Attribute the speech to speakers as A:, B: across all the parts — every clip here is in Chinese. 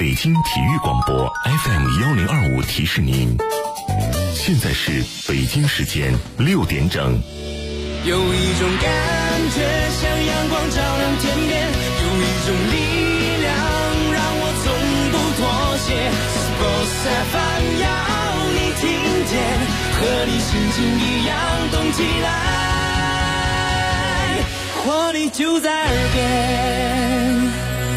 A: 北京体育广播 FM1025提示您，现在是北京时间6点整。
B: 有一种感觉像阳光照亮天边，有一种力量让我从不妥协。Sports FM 要你听见，和你心情一样动起来，活力就在耳边。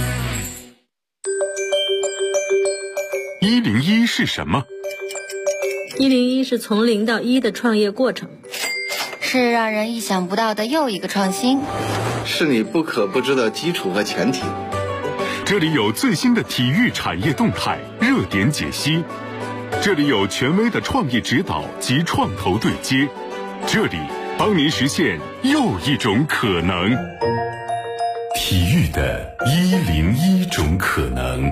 C: 101是什么
D: ？101是从0到1的创业过程，
E: 是让人意想不到的又一个创新，
F: 是你不可不知的基础和前提。
C: 这里有最新的体育产业动态热点解析，这里有权威的创业指导及创投对接，这里帮您实现又一种可能。
A: 体育的101种可能。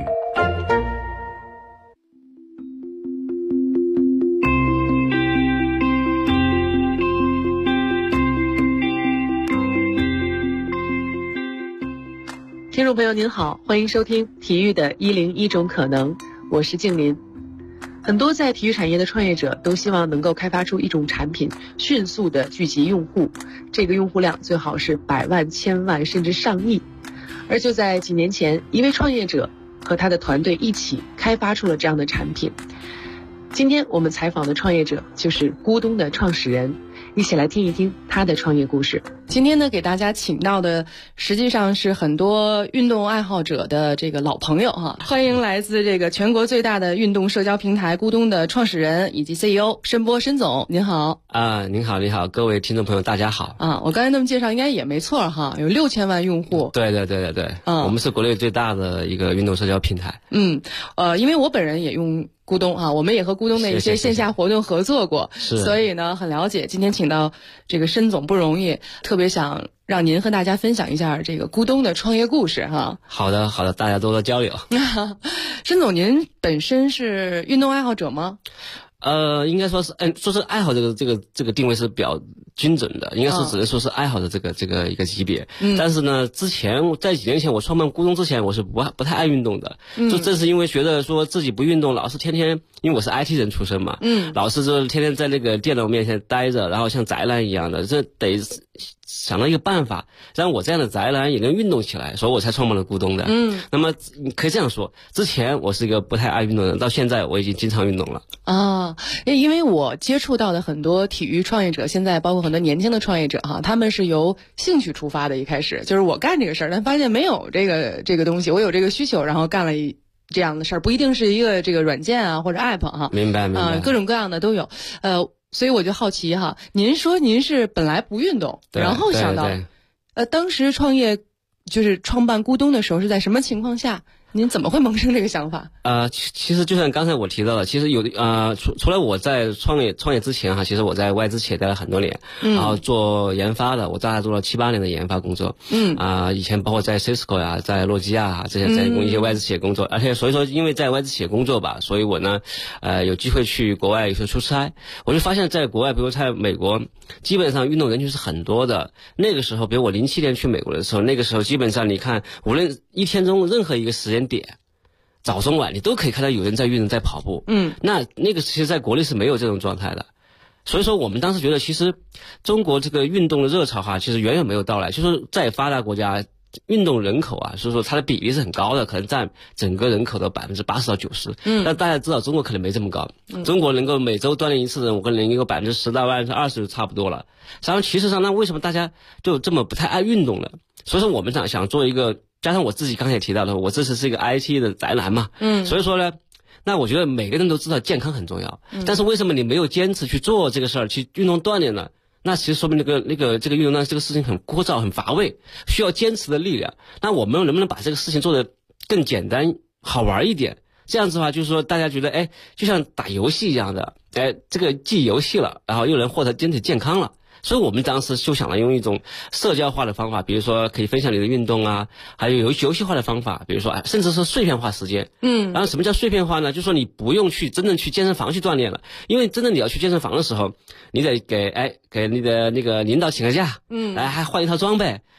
G: 听众朋友您好，欢迎收听体育的101种可能，我是静林。很多在体育产业的创业者都希望能够开发出一种产品，迅速的聚集用户，这个用户量最好是百万、千万甚至上亿。而就在几年前，一位创业者和他的团队一起开发出了这样的产品。今天我们采访的创业者就是咕咚的创始人，一起来听一听他的创业故事。今天呢，给大家请到的实际上是很多运动爱好者的这个老朋友哈，欢迎来自这个全国最大的运动社交平台咕咚的创始人以及 CEO 申波申总，您好。
H: 您好，各位听众朋友大家好。
G: 我刚才那么介绍应该也没错哈，有6000万用户。
H: 对，我们是国内最大的一个运动社交平台。
G: 因为我本人也用咕咚啊，我们也和咕咚的一些线下活动合作过，所以呢很了解。今天请到这个申总不容易，特别想让您和大家分享一下这个咕咚的创业故事哈。
H: 好的，大家多多交流。
G: 申总，您本身是运动爱好者吗？
H: 应该说是，说是爱好这个定位是比较精准的，应该是只能说是爱好的这个一个级别。但是呢，在几年前我创办咕咚之前，我是不太爱运动的。就正是因为觉得说自己不运动，老是天天，因为我是 IT 人出身嘛，老是就天天在那个电脑面前待着，然后像宅男一样的，这得想到一个办法，让我这样的宅男也能运动起来，所以我才创办了咕咚的。那么你可以这样说，之前我是一个不太爱运动的人，到现在我已经经常运动了。
G: 因为我接触到的很多体育创业者，现在包括很多年轻的创业者哈，他们是由兴趣出发的，一开始就是我干这个事儿，但发现没有这个东西，我有这个需求，然后干了这样的事儿，不一定是一个这个软件啊或者 app 哈。
H: 明白。
G: 各种各样的都有。所以我就好奇哈，您说您是本来不运动，然后想到，当时创业就是创办咕咚的时候是在什么情况下？您怎么会萌生这个想法？
H: 其实就像刚才我提到的，其实除了我在创业之前哈，其实我在外资企业待了很多年，然后做研发的，我大概做了7、8年的研发工作。以前包括在 Cisco 呀，在诺基亚啊这些在一些外资企业工作，而且所以说因为在外资企业工作吧，所以我呢有机会去国外有时候出差，我就发现在国外，比如在美国，基本上运动人群是很多的。那个时候，比如我07年去美国的时候，那个时候基本上你看，无论一天中任何一个时间点，早中晚你都可以看到有人在运动在跑步。那个其实在国内是没有这种状态的。所以说我们当时觉得，其实中国这个运动的热潮哈，其实远远没有到来。就是在发达国家，运动人口啊，所以说它的比例是很高的，可能占整个人口的80%到90%。但大家知道中国可能没这么高。中国能够每周锻炼一次的人，我可能能够10%到20%就差不多了。然后其实上，那为什么大家就这么不太爱运动呢？所以说我们想做一个，加上我自己刚才也提到的，我这次是一个 IT 的宅男嘛，所以说呢，那我觉得每个人都知道健康很重要，但是为什么你没有坚持去做这个事儿，去运动锻炼呢？那其实说明这个运动呢，这个事情很枯燥很乏味，需要坚持的力量。那我们能不能把这个事情做得更简单好玩一点？这样子的话，就是说大家觉得就像打游戏一样的，这个既游戏了，然后又能获得身体健康了。所以我们当时就想了用一种社交化的方法，比如说可以分享你的运动啊，还有游戏化的方法，比如说甚至是碎片化时间。然后什么叫碎片化呢？就是说你不用去真正去健身房去锻炼了，因为真正你要去健身房的时候，你得给你的那个领导请个假，还换一套装备，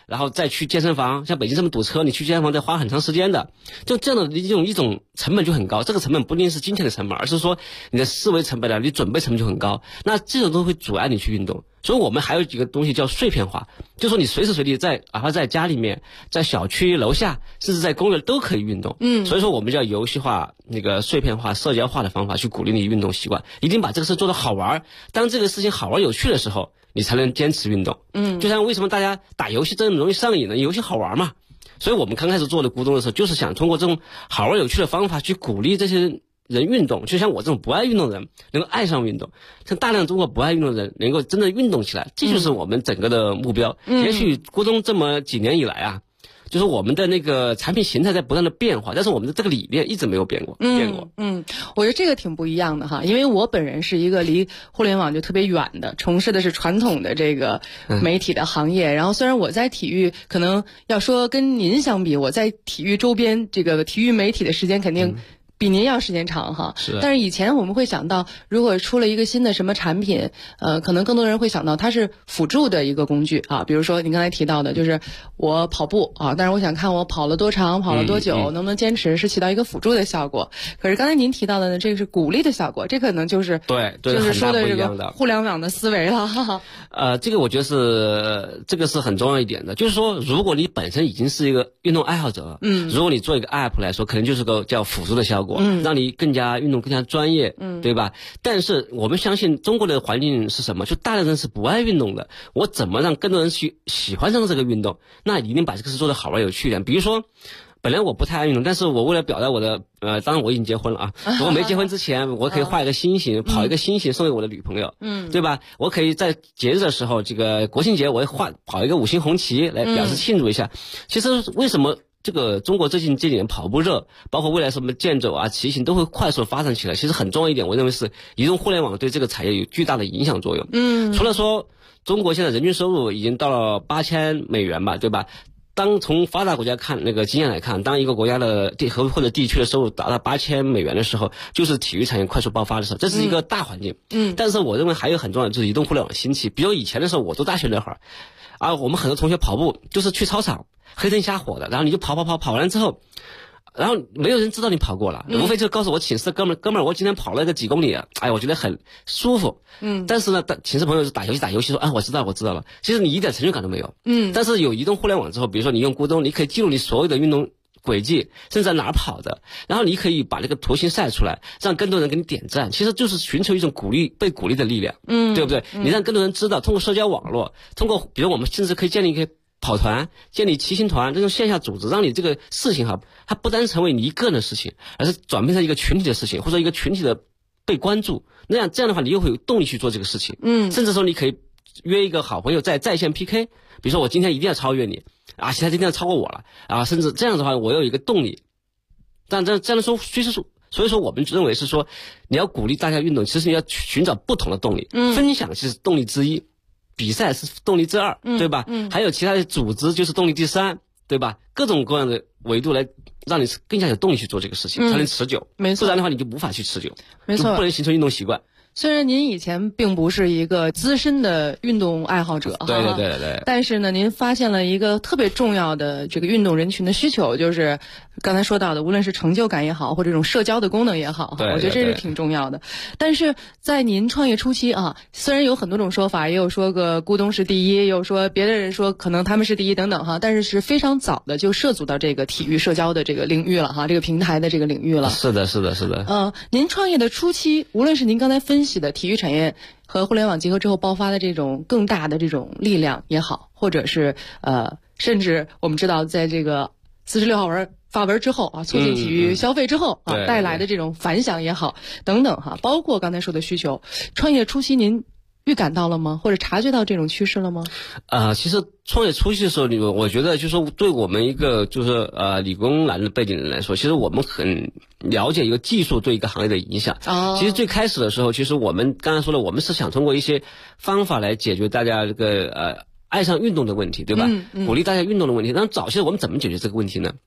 H: 然后再去健身房，像北京这么堵车，你去健身房得花很长时间的，就这样的一种成本就很高。这个成本不一定是金钱的成本，而是说你的思维成本你准备成本就很高，那这种都会阻碍你去运动。所以我们还有几个东西叫碎片化，就说你随时随地哪怕在家里面，在小区楼下，甚至在公园都可以运动。所以说我们叫游戏化、那个碎片化、社交化的方法去鼓励你运动习惯，一定把这个事做得好玩。当这个事情好玩有趣的时候，你才能坚持运动。就像为什么大家打游戏这么容易上瘾呢？游戏好玩嘛。所以我们刚开始做的咕咚的时候，就是想通过这种好玩有趣的方法去鼓励这些人运动，就像我这种不爱运动的人能够爱上运动，像大量中国不爱运动的人能够真的运动起来，这就是我们整个的目标。也许咕咚这么几年以来啊，就是我们的那个产品形态在不断的变化，但是我们的这个理念一直没有变过。
I: 我觉得这个挺不一样的哈，因为我本人是一个离互联网就特别远的，从事的是传统的这个媒体的行业。然后虽然我在体育可能要说跟您相比，我在体育周边这个体育媒体的时间肯定比您要时间长哈，但是以前我们会想到，如果出了一个新的什么产品，可能更多人会想到它是辅助的一个工具啊。比如说您刚才提到的，就是我跑步啊，但是我想看我跑了多长，跑了多久，能不能坚持，是起到一个辅助的效果。可是刚才您提到的呢，这个是鼓励的效果，这可能就是就是说的这个互联网的思维了哈。
H: 这个我觉得这个是很重要一点的，就是说，如果你本身已经是一个运动爱好者，如果你做一个 app 来说，可能就是个叫辅助的效果。让你更加运动更加专业，对吧？但是我们相信中国的环境是什么？就大量人是不爱运动的，我怎么让更多人去喜欢上这个运动？那一定把这个事做得好玩有趣一点。比如说，本来我不太爱运动，但是我为了表达我的当然我已经结婚了啊，如果没结婚之前，我可以画一个心形，跑一个心形送给我的女朋友，对吧？我可以在节日的时候，这个国庆节我会跑一个5星红旗来表示庆祝一下。其实为什么这个中国这几年跑步热，包括未来什么健走啊、骑行都会快速发展起来。其实很重要一点，我认为是移动互联网对这个产业有巨大的影响作用。除了说中国现在人均收入已经到了8000美元吧，对吧？当从发达国家看那个经验来看，当一个国家的或者地区的收入达到8000美元的时候，就是体育产业快速爆发的时候，这是一个大环境。但是我认为还有很重要的就是移动互联网兴起。比如以前的时候，我读大学那会儿啊，我们很多同学跑步就是去操场黑灯瞎火的，然后你就跑完了之后，然后没有人知道你跑过了，无非就告诉我寝室的哥们儿，我今天跑了个几公里，哎，我觉得很舒服。但是呢，寝室朋友是打游戏说啊，我知道了，其实你一点成就感都没有。但是有移动互联网之后，比如说你用咕咚，你可以记录你所有的运动轨迹，甚至在哪儿跑的，然后你可以把这个图形晒出来，让更多人给你点赞，其实就是寻求一种被鼓励的力量，对不对？你让更多人知道，通过社交网络，通过比如我们甚至可以建立一个跑团，建立骑行团，这种线下组织，让你这个事情它不单成为你一个人的事情，而是转变成一个群体的事情，或者一个群体的被关注。这样的话，你又会有动力去做这个事情。甚至说你可以约一个好朋友在线 PK， 比如说我今天一定要超越你啊，其他今天要超过我了啊，甚至这样的话，我有一个动力。但这样的说，所以说我们认为是说，你要鼓励大家运动，其实你要寻找不同的动力，分享其实是动力之一。比赛是动力之二，对吧？还有其他的组织就是动力第三，对吧？各种各样的维度来让你更加有动力去做这个事情，才能持久。
I: 没错，
H: 不然的话你就无法去持久，
I: 没错，
H: 就不能形成运动习惯。
I: 虽然您以前并不是一个资深的运动爱好者，
H: 对，
I: 但是呢，您发现了一个特别重要的这个运动人群的需求，就是刚才说到的，无论是成就感也好，或者这种社交的功能也好，我觉得这是挺重要的。但是在您创业初期啊，虽然有很多种说法，也有说个咕咚是第一，也有说别的人说可能他们是第一等等哈，但是非常早的就涉足到这个体育社交的这个领域了哈，这个平台的这个领域了。
H: 是的。
I: 您创业的初期，无论是您刚才分析的体育产业和互联网结合之后爆发的这种更大的这种力量也好，或者是甚至我们知道在这个46号发文之后啊，促进体育消费之后啊，带来的这种反响也好等等哈，包括刚才说的需求，创业初期您预感到了吗？或者察觉到这种趋势了吗？
H: 其实创业初期的时候，我觉得就是说，对我们一个就是理工男的背景人来说，其实我们很了解一个技术对一个行业的影响。其实最开始的时候，其实我们刚才说了，我们是想通过一些方法来解决大家这个爱上运动的问题，对吧？鼓励大家运动的问题。那早期我们怎么解决这个问题呢？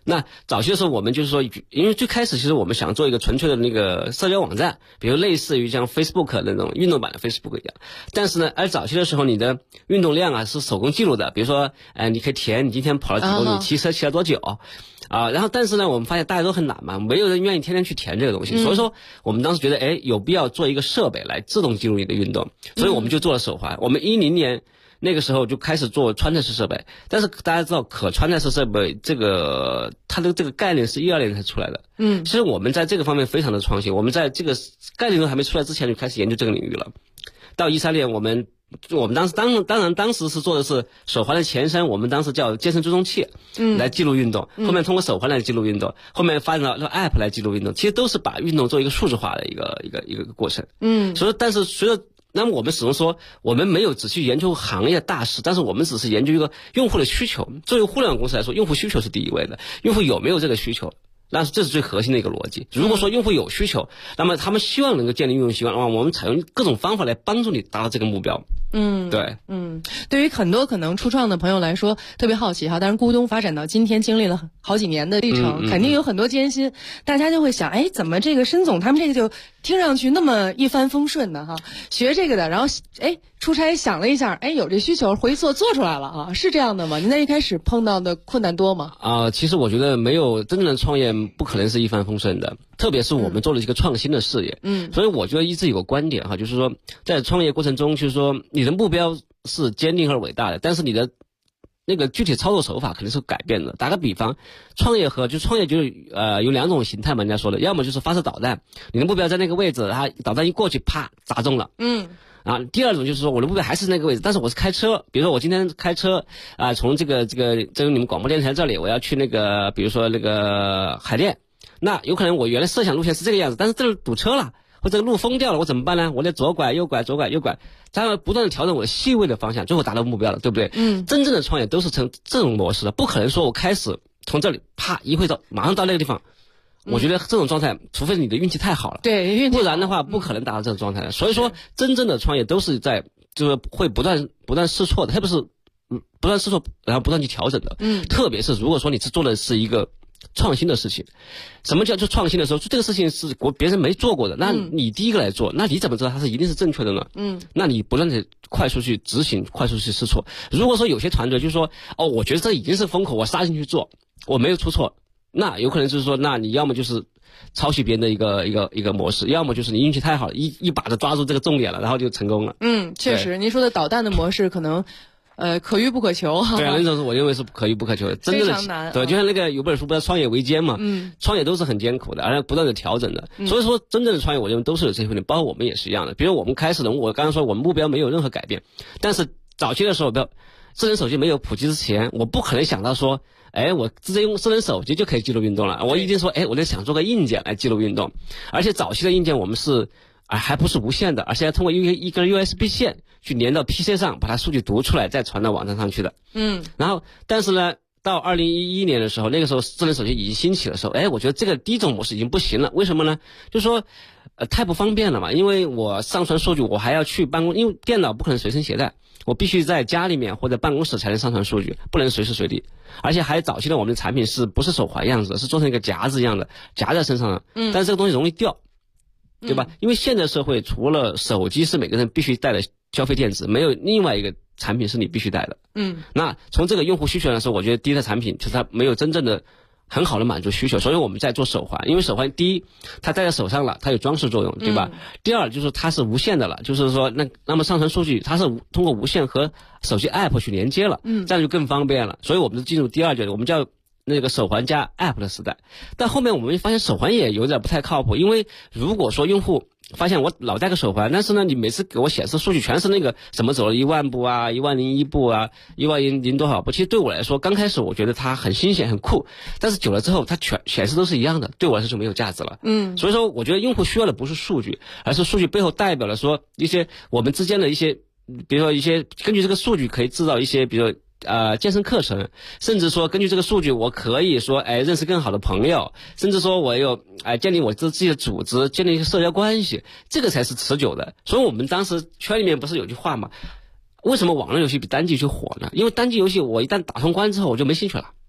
H: 那早期的时候，我们就是说，因为最开始其实我们想做一个纯粹的那个社交网站，比如类似于像 Facebook 那种运动版的 Facebook 一样。但是呢，而早期的时候，你的运动量啊是手工记录的，比如说，你可以填你今天跑了几公里，骑车骑了多久。然后但是呢，我们发现大家都很懒嘛，没有人愿意天天去填这个东西，所以说我们当时觉得，有必要做一个设备来自动记录你的运动，所以我们就做了手环。我们10年那个时候就开始做穿戴式设备，但是大家知道可穿戴式设备这个它的这个概念是12年才出来的。其实我们在这个方面非常的创新，我们在这个概念都还没出来之前就开始研究这个领域了。到13年我们当时是做的是手环的前身，我们当时叫健身追踪器，来记录运动，后面通过手环来记录运动，后面发展到 App 来记录运动，其实都是把运动做一个数字化的一个过程。所以但是随着那么我们始终说，我们没有只去研究行业大势，但是我们只是研究一个用户的需求。作为互联网公司来说，用户需求是第一位的，用户有没有这个需求，那这是最核心的一个逻辑。如果说用户有需求，那么他们希望能够建立运动习惯，我们采用各种方法来帮助你达到这个目标。对，
I: 对于很多可能初创的朋友来说，特别好奇哈。当然，咕咚发展到今天，经历了好几年的历程，肯定有很多艰辛。大家就会想，怎么这个申总他们这个就听上去那么一帆风顺的哈？学这个的，然后出差想了一下，有这需求，回做出来了啊，是这样的吗？您在一开始碰到的困难多吗？
H: 其实我觉得没有真正的创业不可能是一帆风顺的，特别是我们做了一个创新的事业。所以我觉得一直有个观点哈，就是说在创业过程中，就是说你的目标是坚定而伟大的，但是你的那个具体操作手法肯定是改变的。打个比方，创业就是有2种形态嘛，人家说的，要么就是发射导弹，你的目标在那个位置，它导弹一过去，啪砸中了。第二种就是说我的目标还是那个位置，但是我是开车，比如说我今天开车从这个你们广播电台这里，我要去那个比如说那个海淀，那有可能我原来设想路线是这个样子，但是这儿堵车了，或者路封掉了，我怎么办呢？我得左拐右拐左拐右拐，这样不断的调整我的细微的方向，最后达到目标了，对不对？真正的创业都是成这种模式的，不可能说我开始从这里啪一会到马上到那个地方。我觉得这种状态，除非你的运气太好了，
I: 对，
H: 不然的话不可能达到这种状态的。所以说，真正的创业都是就是会不断试错的，特别是不断试错，然后不断去调整的。特别是如果说你是做的是一个创新的事情，什么叫做创新的时候？这个事情是别人没做过的，那你第一个来做，那你怎么知道它是一定是正确的呢？那你不断的快速去执行，快速去试错。如果说有些团队就是说，我觉得这已经是风口，我杀进去做，我没有出错。那有可能就是说，那你要么就是抄袭别人的一个模式，要么就是你运气太好了，一把就抓住这个重点了，然后就成功了。
I: 确实，您说的导弹的模式可能可遇不可求。
H: 对啊，那种我认为是可遇不可求的，真的
I: 非常难。
H: 对，就像那个有本书不叫《创业维艰》嘛，创业都是很艰苦的，而且不断的调整的。所以说，真正的创业，我认为都是有这些问题，包括我们也是一样的。比如我们开始的，我刚刚说我们目标没有任何改变，但是早期的时候，智能手机没有普及之前，我不可能想到说，我直接用智能手机就可以记录运动了。我一定说，我得想做个硬件来记录运动，而且早期的硬件我们是还不是无线的，而是要通过一根 USB 线去连到 PC 上，把它数据读出来，再传到网站上去的。然后，但是呢，到2011年的时候，那个时候智能手机已经兴起的时候，我觉得这个第一种模式已经不行了。为什么呢？就是说，太不方便了嘛，因为我上传数据，我还要去办公，因为电脑不可能随身携带。我必须在家里面或者办公室才能上传数据，不能随时随地。而且还早期的我们的产品是不是手环样子的，是做成一个夹子一样的夹在身上的，但是这个东西容易掉，对吧？因为现在社会除了手机是每个人必须带的消费电子，没有另外一个产品是你必须带的。那从这个用户需求来说，我觉得第一代产品就是它没有真正的很好的满足需求，所以我们在做手环。因为手环第一，它戴在手上了，它有装饰作用，对吧？第二就是它是无线的了，就是说那么上传数据它是通过无线和手机 App 去连接了，这样就更方便了。所以我们就进入第二阶段，我们叫那个手环加 App 的时代。但后面我们发现手环也有点不太靠谱，因为如果说用户发现我老戴个手环，但是呢，你每次给我显示数据全是那个什么走了1万步啊，10001步啊，10000多少步。其实对我来说，刚开始我觉得它很新鲜很酷，但是久了之后，它全显示都是一样的，对我来说就没有价值了。所以说，我觉得用户需要的不是数据，而是数据背后代表了说一些我们之间的一些，比如说一些根据这个数据可以制造一些，比如健身课程，甚至说根据这个数据，我可以说认识更好的朋友，甚至说我有建立我自己的组织，建立一些社交关系，这个才是持久的。所以我们当时圈里面不是有句话吗？为什么网络游戏比单机游戏火呢？因为单机游戏我一旦打通关之后我就没兴趣了。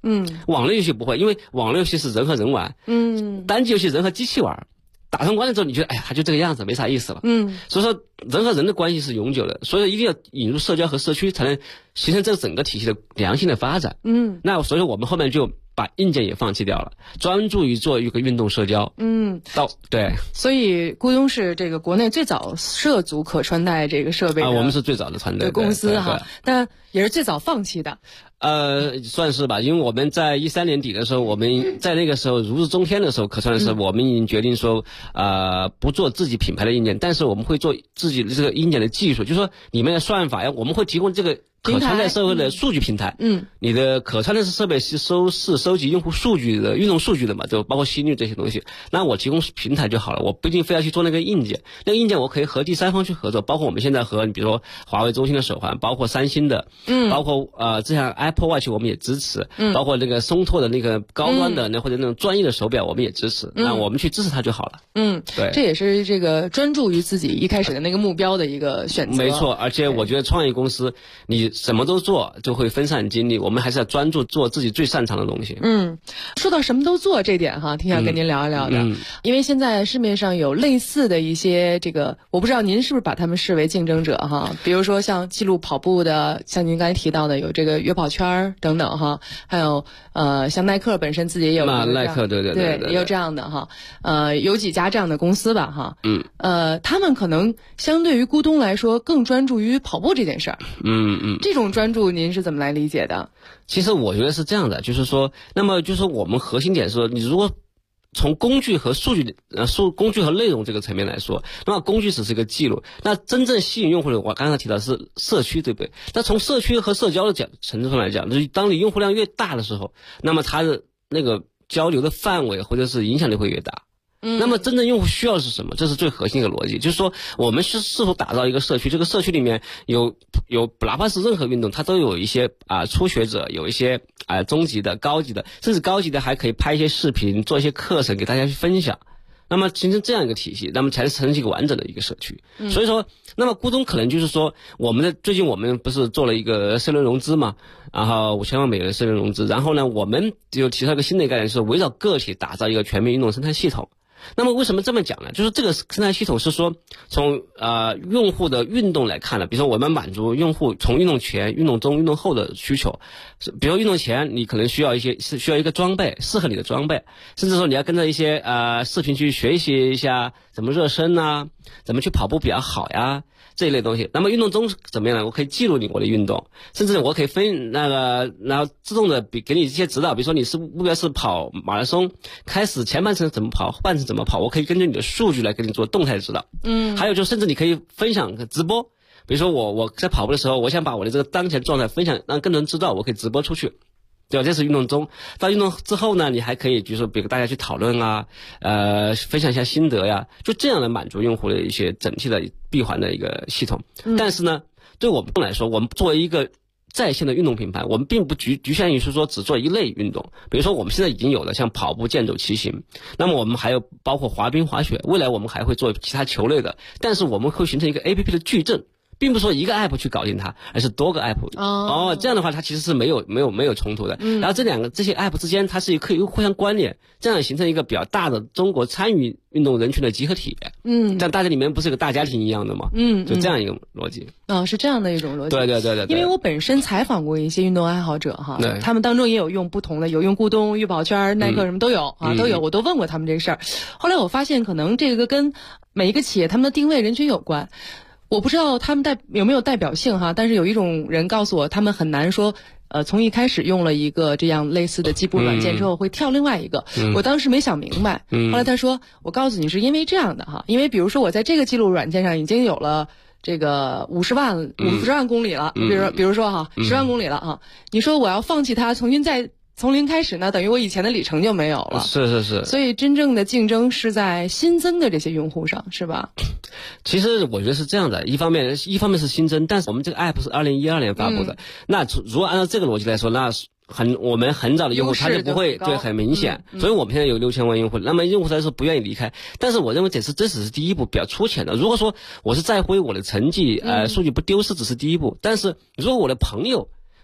H: 网络游戏不会，因为网络游戏是人和人玩，单机游戏人和机器玩。打通关了之后，你觉得哎呀，他就这个样子，没啥意思了。所以说人和人的关系是永久的，所以一定要引入社交和社区，才能形成这个整个体系的良性的发展。那所以说我们后面就把硬件也放弃掉了，专注于做一个运动社交。对。
I: 所以咕咚是这个国内最早涉足可穿戴这个设备的
H: 我们是最早的团队
I: 公司哈，但也是最早放弃的。
H: 算是吧，因为我们在13年底的时候，我们在那个时候如日中天的时候，可算是我们已经决定说，不做自己品牌的硬件，但是我们会做自己的这个硬件的技术，就是说里面的算法呀，我们会提供这个可穿戴社会的数据平台。你的可穿戴式设备是收集用户数据的运动数据的嘛，就包括心率这些东西。那我提供平台就好了，我不一定非要去做那个硬件。那个硬件我可以和第三方去合作，包括我们现在和你比如说华为、中兴的手环，包括三星的，包括这样 Apple Watch 我们也支持，包括那个松拓的那个高端的或者那种专业的手表我们也支持。那我们去支持它就好了。对，
I: 这也是这个专注于自己一开始的那个目标的一个选择。
H: 没错，而且我觉得创业公司你什么都做就会分散精力，我们还是要专注做自己最擅长的东西。
I: 说到什么都做这点哈，挺想跟您聊一聊的。因为现在市面上有类似的一些这个，我不知道您是不是把他们视为竞争者哈？比如说像记录跑步的，像您刚才提到的有这个约跑圈等等哈，还有像耐克本身自己也有
H: 耐克对
I: 也有这样的哈，有几家这样的公司吧哈。他们可能相对于咕咚来说更专注于跑步这件事儿。这种专注您是怎么来理解的？
H: 其实我觉得是这样的，就是说，那么就是说我们核心点是说，你如果从工具和数据工具和内容这个层面来说，那么工具只是一个记录，那真正吸引用户的，我刚才提到是社区，对不对？那从社区和社交的程度上来讲，就是当你用户量越大的时候，那么它的那个交流的范围或者是影响力会越大。那么真正用户需要的是什么？这是最核心的逻辑，就是说我们是否打造一个社区，这个社区里面有哪怕是任何运动，它都有一些初学者，有一些中级的、高级的，甚至高级的还可以拍一些视频，做一些课程给大家去分享。那么形成这样一个体系，那么才是成一个完整的一个社区。所以说，那么咕咚可能就是说，最近我们不是做了一个4轮融资嘛，然后$5000万的4轮融资，然后呢，我们就提出一个新的概念，就是围绕个体打造一个全面运动生态系统。那么为什么这么讲呢？就是这个生态系统是说从用户的运动来看的，比如说我们满足用户从运动前、运动中、运动后的需求。比如运动前你可能需要一个装备，适合你的装备，甚至说你要跟着一些视频去学习一下怎么热身啊，怎么去跑步比较好呀，这一类东西。那么运动中怎么样呢？我可以记录我的运动，甚至我可以然后自动的给你一些指导，比如说你目标是跑马拉松，开始前半程怎么跑，后半程怎么跑，我可以根据你的数据来给你做动态的指导。还有就甚至你可以分享直播，比如说我在跑步的时候，我想把我的这个当前状态分享，让更多人知道，我可以直播出去。对吧？这是运动中。到运动之后呢，你还可以就是说比如大家去讨论啊，分享一下心得呀，就这样来满足用户的一些整体的闭环的一个系统。但是呢，对我们来说，我们作为一个在线的运动品牌，我们并不局限于是说只做一类运动。比如说我们现在已经有了像跑步、健走、骑行，那么我们还有包括滑冰、滑雪，未来我们还会做其他球类的，但是我们会形成一个 APP 的矩阵。并不是说一个 app 去搞定它，而是多个 app。这样的话它其实是没有冲突的。然后这些 app 之间它是可以互相关联，这样形成一个比较大的中国参与运动人群的集合体。这样大家里面不是一个大家庭一样的吗？就这样一个逻辑。
I: 是这样的一种逻辑。
H: 对。
I: 因为我本身采访过一些运动爱好者哈，他们当中也有用不同的，有用咕咚、悦跑圈、耐克什么都有都有，我都问过他们这个事儿。后来我发现可能这个跟每一个企业他们的定位人群有关。我不知道他们有没有代表性哈，但是有一种人告诉我，他们很难说，从一开始用了一个这样类似的计步软件之后会跳另外一个。我当时没想明白，后来他说，我告诉你是因为这样的哈，因为比如说我在这个记录软件上已经有了这个50万公里了，比如说哈，10万公里了哈，你说我要放弃它，重新再从零开始呢，等于我以前的里程就没有了。
H: 是。
I: 所以真正的竞争是在新增的这些用户上，是吧？
H: 其实我觉得是这样的，一方面是新增，但是我们这个 app 是2012年发布的。那如果按照这个逻辑来说，那我们很早的用户他就不会对很明显。所以我们现在有6000万用户，那么用户来说不愿意离开。但是我认为这只是第一步，比较粗浅的。如果说我是在乎我的成绩，数据不丢失，只是第一步。但是如果我的朋友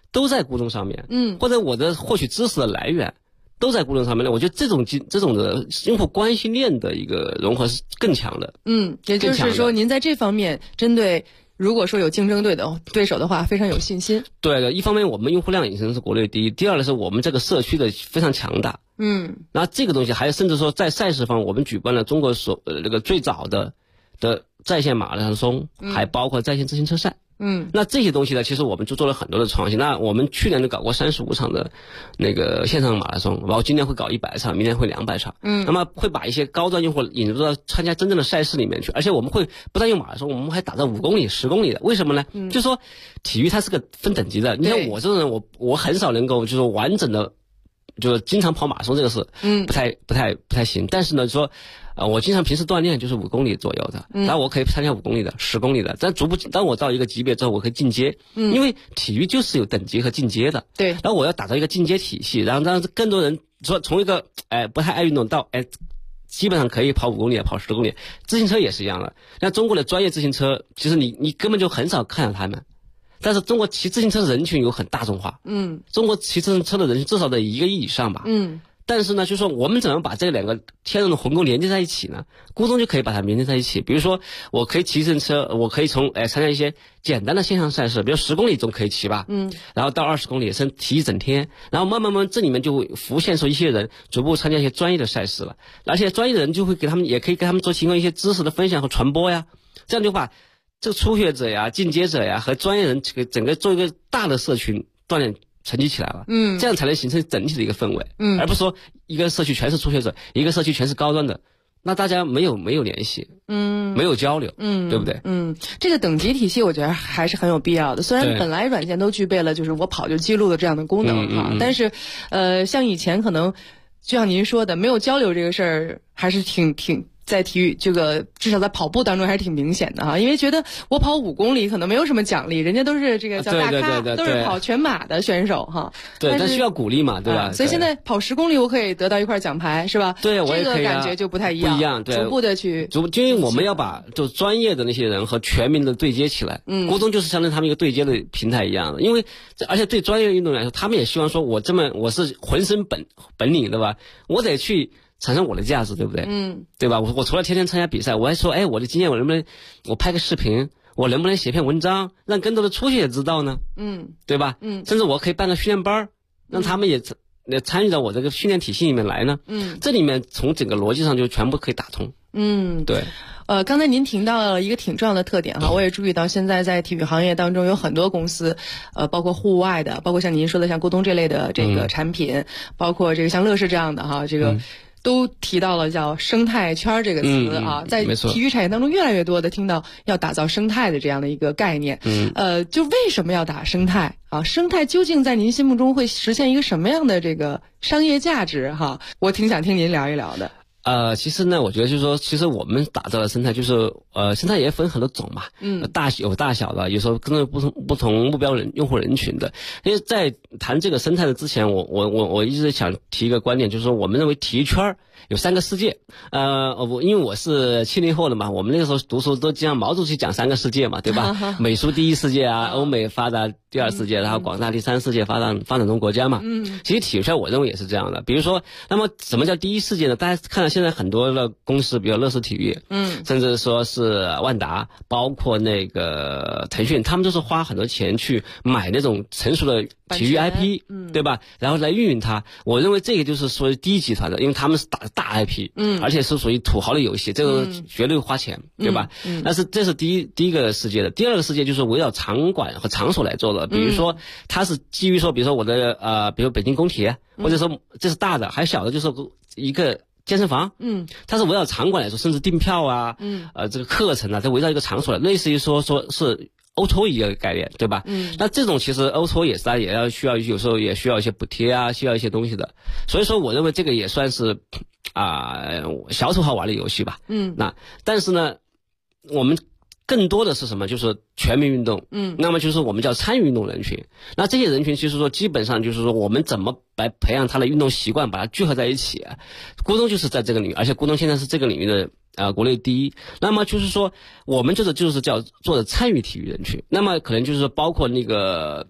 H: 都在孤中上面，或者我的获取知识的来源都在孤中上面。我觉得这种的用户关系链的一个融合是更强的。
I: 也就是说，您在这方面针对如果说有竞争对手的话，非常有信心。
H: 对的，一方面我们用户量已经是国内第一，第二呢是我们这个社区的非常强大。然后这个东西还有甚至说在赛事方，我们举办了中国那个最早的在线马拉松，还包括在线自行车赛。那这些东西呢，其实我们就做了很多的创新。那我们去年就搞过35场的那个线上马拉松，然后今年会搞100场，明年会200场。那么会把一些高端用户引入到参加真正的赛事里面去，而且我们会不但用马拉松，我们还打造5公里、10公里的。为什么呢？就是说体育它是个分等级的。你像我这种人，我很少能够就是完整的，就是经常跑马拉松这个事，不太行。但是呢，说我经常平时锻炼就是5公里左右的，然后我可以参加5公里的、10公里的，但当我到一个级别之后，我可以进阶，因为体育就是有等级和进阶的。对，然后我要打造一个进阶体系，然后让更多人说从一个不太爱运动到基本上可以跑5公里、跑10公里。自行车也是一样的，像中国的专业自行车，其实你根本就很少看到他们。但是中国骑自行车的人群有很大众化，中国骑自行车的人群至少得1个亿以上吧，但是呢，就是说我们怎么把这2个天然的鸿沟连接在一起呢？孤中就可以把它连接在一起。比如说，我可以骑自行车，我可以从参加一些简单的线上赛事，比如10公里总可以骑吧，然后到20公里甚至骑一整天，然后慢慢这里面就会浮现出一些人逐步参加一些专业的赛事了，而且专业的人就会也可以给他们提供一些知识的分享和传播呀，这样就把这个初学者呀、进阶者呀和专业人这个整个做一个大的社群锻炼沉积起来了，这样才能形成整体的一个氛围，而不是说一个社区全是初学者，一个社区全是高端的，那大家没有联系，没有交流，对不对？
I: 这个等级体系我觉得还是很有必要的。虽然本来软件都具备了就是我跑就记录的这样的功能但是像以前可能就像您说的，没有交流这个事儿还是挺在体育这个至少在跑步当中还是挺明显的哈，因为觉得我跑5公里可能没有什么奖励，人家都是这个叫大咖，都是跑全马的选手哈。
H: 对，但需要鼓励嘛，对吧？
I: 所以现在跑10公里我可以得到一块奖牌，是吧？
H: 对，我也可以
I: 这个感觉就不太一样，
H: 不一样，对，
I: 逐步的去
H: 因为我们要把就专业的那些人和全民的对接起来，孤中就是相当于他们一个对接的平台一样的，因为而且对专业运动员来说，他们也希望说我是浑身本领对吧？我得去产生我的价值，对不对？对吧？我除了天天参加比赛，我还说，我的经验我能不能我拍个视频，我能不能写篇文章，让更多的初学者知道呢？对吧？甚至我可以办个训练班，让他们也参与到我这个训练体系里面来呢。这里面从整个逻辑上就全部可以打通。对。
I: 刚才您提到了一个挺重要的特点哈，我也注意到现在在体育行业当中有很多公司，包括户外的，包括像您说的像咕咚这类的这个产品，包括这个像乐视这样的哈，这个都提到了叫生态圈这个词啊，在体育产业当中越来越多的听到要打造生态的这样的一个概念。就为什么要打生态啊？生态究竟在您心目中会实现一个什么样的这个商业价值哈？我挺想听您聊一聊的。
H: 其实呢，我觉得就是说，其实我们打造的生态就是，生态也分很多种嘛，有大小的，有时候跟着不同目标用户人群的。因为在谈这个生态的之前，我一直想提一个观点，就是说，我们认为体育圈有3个世界。因为我是70后的嘛，我们那个时候读书都经常毛主席讲3个世界嘛，对吧？美苏第一世界啊，欧美发达第2世界，然后广大第3世界发展中国家嘛。其实体育圈我认为也是这样的。比如说，那么什么叫第一世界呢？大家看到现在很多的公司，比如乐视体育，甚至说是万达，包括那个腾讯，他们都是花很多钱去买那种成熟的体育 IP，对吧？然后来运营它。我认为这个就是属于第一集团的，因为他们是打大 IP，而且是属于土豪的游戏，这个绝对花钱，对吧？但是这是第一个世界的。第2个世界就是围绕场馆和场所来做的，比如说它是基于说，比如说我的比如北京工体，或者说这是大的，还有小的就是一个健身房，它是围绕场馆来说，甚至订票啊，这个课程啊，它围绕一个场所来，类似于说是欧抽一个概念，对吧？那这种其实欧抽也是它也需要有时候也需要一些补贴啊，需要一些东西的。所以说我认为这个也算是小土豪玩的游戏吧。那但是呢，我们更多的是什么？就是全民运动。那么就是我们叫参与运动人群。那这些人群其实说基本上就是说我们怎么来培养他的运动习惯，把它聚合在一起。咕咚就是在这个领域，而且咕咚现在是这个领域的国内第一。那么就是说我们就是叫做的参与体育人群。那么可能就是说包括那个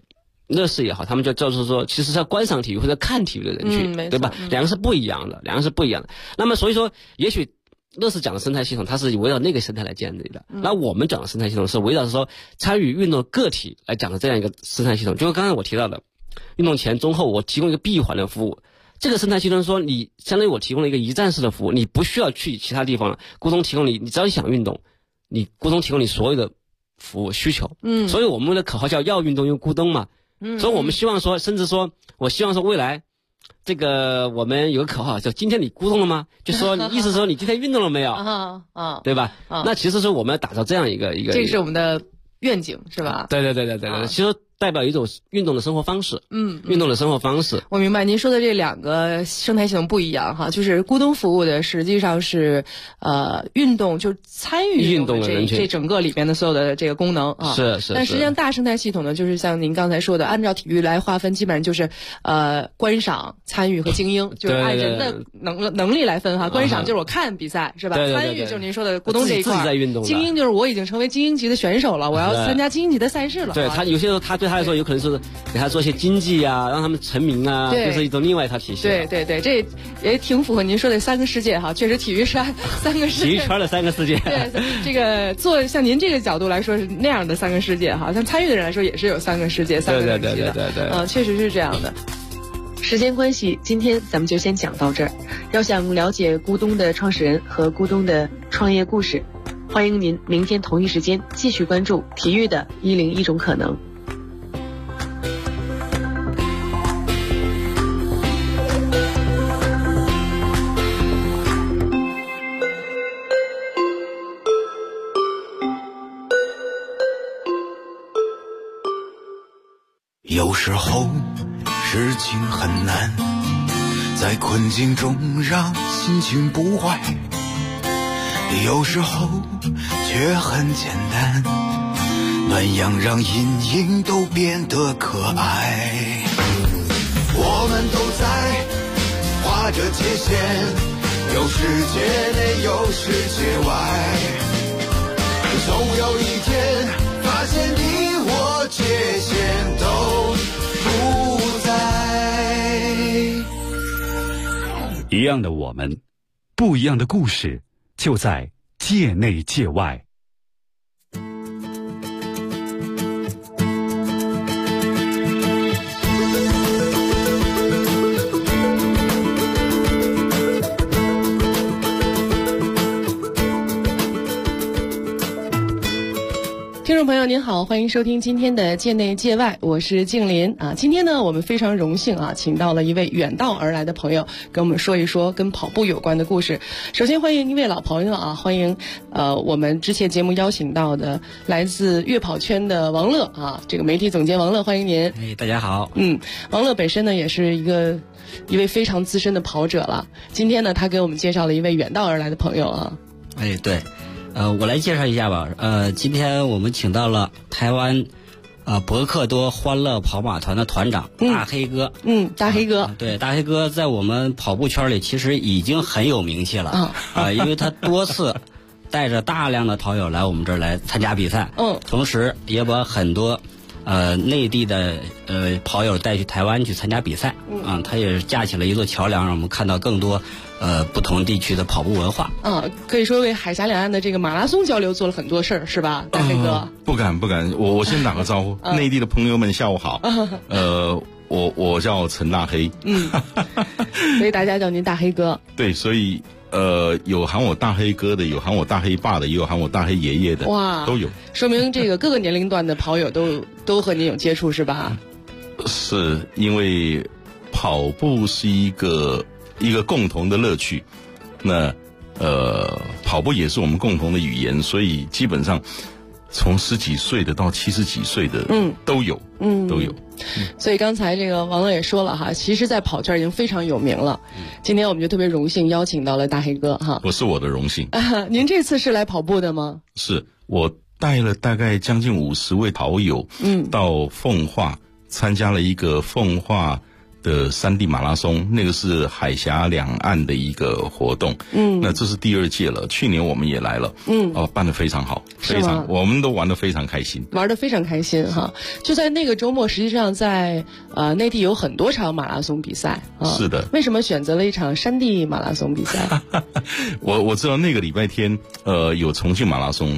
H: 乐视也好，他们就是说，其实是要观赏体育或者看体育的人群，对吧？两个是不一样的，那么所以说，也许乐视讲的生态系统，它是围绕那个生态来建立的。那我们讲的生态系统是围绕说参与运动个体来讲的这样一个生态系统。就是刚才我提到的，运动前、中后，我提供一个闭环的服务。这个生态系统说，你相当于我提供了一个一站式的服务，你不需要去其他地方了，咕咚提供你只要你想运动，你咕咚提供你所有的服务需求。所以我们的口号叫要运动用咕咚嘛。所以我们希望说，甚至说我希望说未来这个我们有个口号叫今天你咕咚了吗？就说你意思说你今天运动了没有？对吧？那其实说我们要打造这样一个，
I: 这是我们的愿景是吧？
H: 对，其实代表一种运动的生活方式。运动的生活方式。
I: 我明白您说的这两个生态系统不一样哈，就是咕咚服务的实际上是运动，就是参与
H: 运动的人群，
I: 这整个里边的所有的这个功能啊。
H: 是。
I: 但实际上大生态系统呢，就是像您刚才说的，按照体育来划分，基本上就是观赏、参与和精英，就是按人的能力来分哈。观赏就是我看比赛是吧？参与就是您说的咕咚这一块。
H: 自己在运动。
I: 精英就是我已经成为精英级的选手了，我要参加精英级的赛事了。
H: 对他有些时候对他来说有可能是给他做一些经济啊，让他们成名啊，就是一种另外一套体系。
I: 对，这也挺符合您说的三个世界哈。确实，体育是三个世界，
H: 体育圈的三个世界。
I: 对，这个做像您这个角度来说是那样的三个世界哈，像参与的人来说也是有三个世界、三个等级的。对，确实是这样的。
G: 时间关系，今天咱们就先讲到这儿。要想了解咕咚的创始人和咕咚的创业故事，欢迎您明天同一时间继续关注体育的101种可能。
B: 有时候事情很难，在困境中让心情不坏，有时候却很简单，暖阳让阴影都变得可爱。我们都在画着界限，有世界内有世界外，总有一天发现你我界限都不在。
C: 一样的我们，不一样的故事，就在界内界外。
I: 听众朋友您好，欢迎收听今天的界内界外，我是静林啊。今天呢，我们非常荣幸啊，请到了一位远道而来的朋友，跟我们说一说跟跑步有关的故事。首先欢迎一位老朋友啊，欢迎我们之前节目邀请到的来自悦跑圈的王乐啊，这个媒体总监王乐，欢迎您。
J: 大家好。
I: 王乐本身呢也是一位非常资深的跑者了。今天呢，他给我们介绍了一位远道而来的朋友啊。
J: 对。我来介绍一下吧。今天我们请到了台湾博克多欢乐跑马团的团长大黑哥。
I: 大黑哥。
J: 对，大黑哥在我们跑步圈里其实已经很有名气了。因为他多次带着大量的跑友来我们这儿来参加比赛。同时也把很多内地的跑友带去台湾去参加比赛。他也架起了一座桥梁，让我们看到更多不同地区的跑步文化。
I: 可以说为海峡两岸的这个马拉松交流做了很多事儿，是吧，大黑哥？
K: 不敢，我先打个招呼。内地的朋友们下午好。我叫陈大黑。
I: 所以大家叫您大黑哥。
K: 对，所以有喊我大黑哥的，有喊我大黑爸的，也有喊我大黑爷爷的。哇，都有。说
I: 明这个各个年龄段的跑友都和您有接触，是吧？
K: 是因为跑步是一个共同的乐趣，那跑步也是我们共同的语言，所以基本上从10几岁的到70几岁的都有。
I: 所以刚才这个王乐也说了哈，其实在跑圈已经非常有名了。今天我们就特别荣幸邀请到了大黑哥哈。
K: 我是我的荣幸。
I: 您这次是来跑步的吗？
K: 是我带了大概将近50位跑友到奉化参加了一个奉化的山地马拉松，那个是海峡两岸的一个活动。那这是第2届了，去年我们也来了。办得非常好，非常，我们都玩得非常开心，
I: 玩得非常开心哈。就在那个周末，实际上在内地有很多场马拉松比赛。
K: 是的。
I: 为什么选择了一场山地马拉松比赛？
K: 我知道那个礼拜天有重庆马拉松，